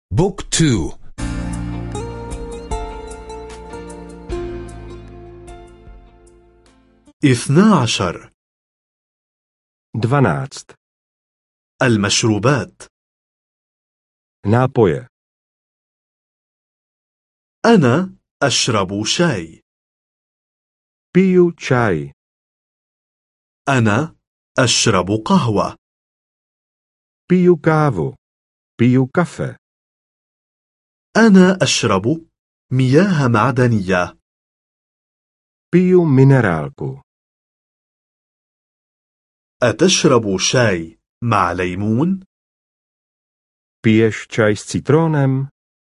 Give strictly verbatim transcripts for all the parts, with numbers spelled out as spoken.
بوك تو. اثنا عشر. dvanáct. المشروبات. Nápoje. أنا أشرب شاي. Piju čaj. أنا أشرب قهوة. Piju kávu. Piju kafe. أنا أشرب مياه معدنية. Piju minerálku. أتشرب شاي مع ليمون؟ Piješ čaj s citrónem?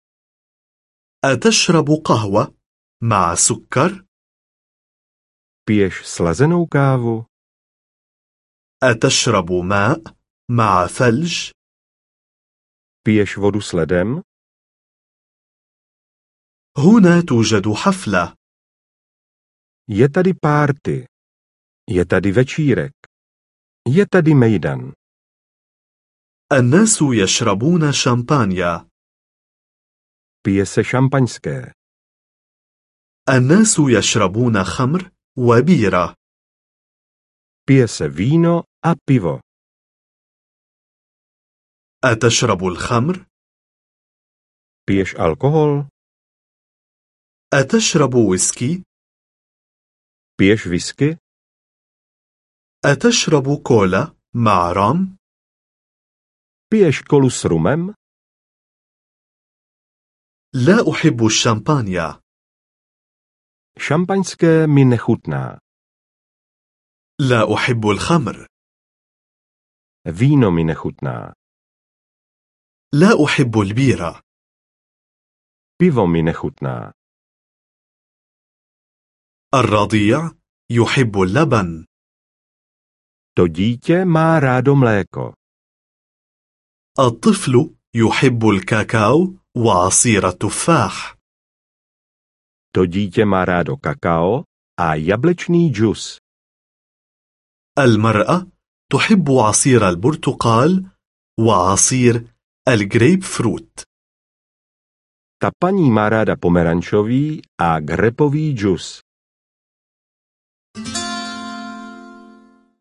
أتشرب قهوة مع سكر؟ Piješ slazenou kávu? أتشرب ماء مع ثلج؟ Piješ vodu s ledem? هنا توجد حفلة. Je tady párty. Je tady večírek. Je tady mejdan. الناس يشربون شامبانيا. Pije se šampaňské. الناس يشربون خمر وبيرة. Pije se víno a pivo. أتشرب الخمر؟ Piješ alkohol? أتشرب ويسكي؟ Piješ whisky? أتشرب كولا مع رام؟ Piješ kolu s rumem? لا أحب الشامبانيا. Šampaňské mi nechutná. لا أحب الخمر. Víno mi nechutná. لا أحب البيرة. Pivo mi nechutná. الرضيع يحب اللبن. To dítě má rádo mléko. الطفل يحب الكاكاو وعصير التفاح. To dítě má rádo kakao a jablečný džus. المرأة تحب عصير البرتقال وعصير الجريب فروت. Ta paní má ráda pomerančový a grepový džus.